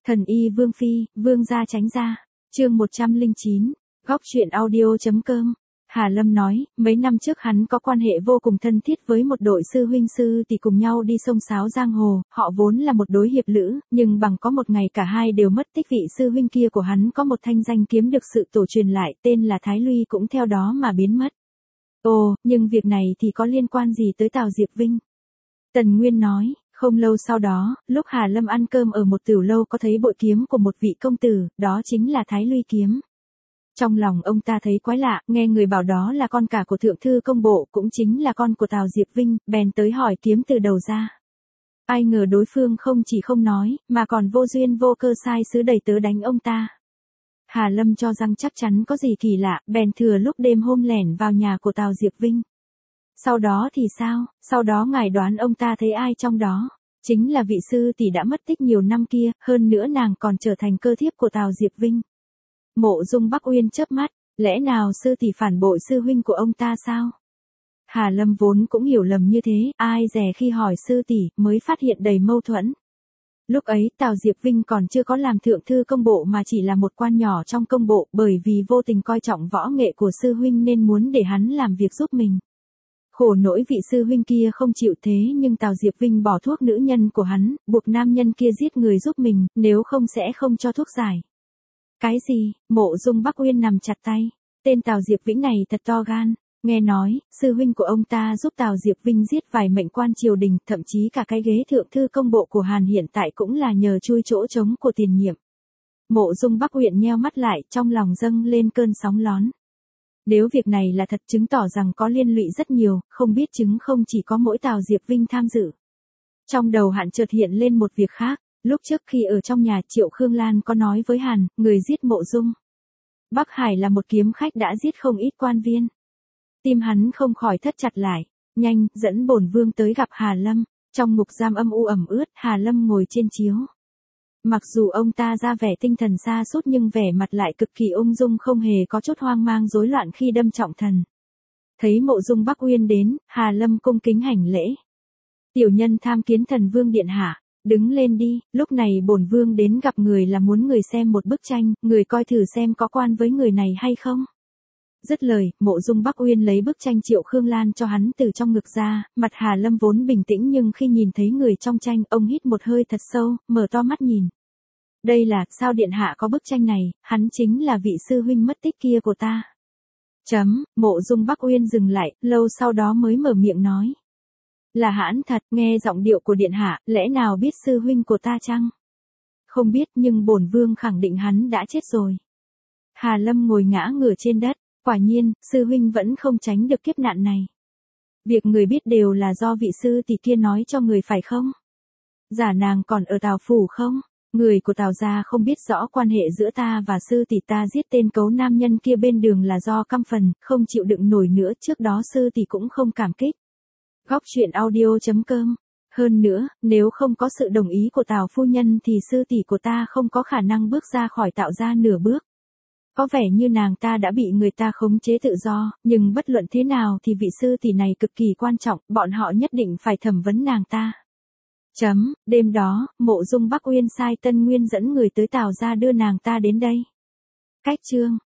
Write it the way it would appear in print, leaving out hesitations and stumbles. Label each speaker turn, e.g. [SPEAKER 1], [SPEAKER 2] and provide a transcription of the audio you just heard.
[SPEAKER 1] Thần y Vương Phi, Vương gia tránh ra. Chương 109, góc truyện audio.com. Hà Lâm nói, mấy năm trước hắn có quan hệ vô cùng thân thiết với một đội sư huynh sư tỷ cùng nhau đi sông sáo giang hồ, họ vốn là một đối hiệp lữ, nhưng bằng có một ngày cả hai đều mất tích. Vị sư huynh kia của hắn có một thanh danh kiếm được sự tổ truyền lại, tên là Thái Luy, cũng theo đó mà biến mất. Ồ, nhưng việc này thì có liên quan gì tới Tào Diệp Vinh? Tần Nguyên nói. Không lâu sau đó, lúc Hà Lâm ăn cơm ở một tiểu lâu có thấy bội kiếm của một vị công tử, đó chính là Thái Luy kiếm. Trong lòng ông ta thấy quái lạ, nghe người bảo đó là con cả của thượng thư công bộ, cũng chính là con của Tào Diệp Vinh, bèn tới hỏi kiếm từ đầu ra. Ai ngờ đối phương không chỉ không nói, mà còn vô duyên vô cơ sai sứ đẩy tớ đánh ông ta. Hà Lâm cho rằng chắc chắn có gì kỳ lạ, bèn thừa lúc đêm hôm lẻn vào nhà của Tào Diệp Vinh. Sau đó thì sao? Sau đó ngài đoán ông ta thấy ai trong đó? Chính là vị sư tỷ đã mất tích nhiều năm kia, hơn nữa nàng còn trở thành cơ thiếp của Tào Diệp Vinh. Mộ Dung Bắc Uyên chớp mắt, lẽ nào sư tỷ phản bội sư huynh của ông ta sao? Hà Lâm vốn cũng hiểu lầm như thế, ai dè khi hỏi sư tỷ mới phát hiện đầy mâu thuẫn. Lúc ấy Tào Diệp Vinh còn chưa có làm thượng thư công bộ mà chỉ là một quan nhỏ trong công bộ, bởi vì vô tình coi trọng võ nghệ của sư huynh nên muốn để hắn làm việc giúp mình. Khổ nỗi vị sư huynh kia không chịu thế, nhưng Tào Diệp Vinh bỏ thuốc nữ nhân của hắn, buộc nam nhân kia giết người giúp mình, nếu không sẽ không cho thuốc giải. Cái gì? Mộ Dung Bắc Uyên nằm chặt tay. Tên Tào Diệp Vĩnh này thật to gan. Nghe nói, sư huynh của ông ta giúp Tào Diệp Vinh giết vài mệnh quan triều đình, thậm chí cả cái ghế thượng thư công bộ của Hàn hiện tại cũng là nhờ chui chỗ trống của tiền nhiệm. Mộ Dung Bắc Uyên nheo mắt lại, trong lòng dâng lên cơn sóng lón. Nếu việc này là thật, chứng tỏ rằng có liên lụy rất nhiều, không biết chứng không chỉ có mỗi Tào Diệp Vinh tham dự. Trong đầu Hàn chợt hiện lên một việc khác, lúc trước khi ở trong nhà Triệu Khương Lan có nói với Hàn, người giết Mộ Dung Bắc Hải là một kiếm khách đã giết không ít quan viên. Tim hắn không khỏi thắt chặt lại, nhanh, dẫn bổn vương tới gặp Hà Lâm. Trong ngục giam âm u ẩm ướt, Hà Lâm ngồi trên chiếu. Mặc dù ông ta ra vẻ tinh thần sa sút nhưng vẻ mặt lại cực kỳ ung dung, không hề có chút hoang mang rối loạn khi đâm trọng thần. Thấy Mộ Dung Bắc Uyên đến, Hà Lâm cung kính hành lễ. Tiểu nhân tham kiến thần vương điện hạ, đứng lên đi, lúc này bổn vương đến gặp người là muốn người xem một bức tranh, người coi thử xem có quan với người này hay không. Dứt lời, Mộ Dung Bắc Uyên lấy bức tranh Triệu Khương Lan cho hắn từ trong ngực ra, mặt Hà Lâm vốn bình tĩnh nhưng khi nhìn thấy người trong tranh, ông hít một hơi thật sâu, mở to mắt nhìn. Đây là, sao điện hạ có bức tranh này, hắn chính là vị sư huynh mất tích kia của ta. Mộ Dung Bắc Uyên dừng lại, lâu sau đó mới mở miệng nói. Là hãn thật, nghe giọng điệu của điện hạ, lẽ nào biết sư huynh của ta chăng? Không biết, nhưng bổn vương khẳng định hắn đã chết rồi. Hà Lâm ngồi ngã ngửa trên đất, quả nhiên, sư huynh vẫn không tránh được kiếp nạn này. Việc người biết đều là do vị sư tỷ kia nói cho người phải không? Giả nàng còn ở Tào phủ không? Người của Tào gia không biết rõ quan hệ giữa ta và sư tỷ, ta giết tên cấu nam nhân kia bên đường là do căm phần, không chịu đựng nổi nữa, trước đó sư tỷ cũng không cảm kích. Góc truyện audio.com. Hơn nữa, nếu không có sự đồng ý của Tào phu nhân thì sư tỷ của ta không có khả năng bước ra khỏi Tào gia nửa bước. Có vẻ như nàng ta đã bị người ta khống chế tự do, nhưng bất luận thế nào thì vị sư tỷ này cực kỳ quan trọng, bọn họ nhất định phải thẩm vấn nàng ta. Đêm đó, Mộ Dung Bắc Uyên sai Tân Nguyên dẫn người tới Tào gia đưa nàng ta đến đây. Cách chương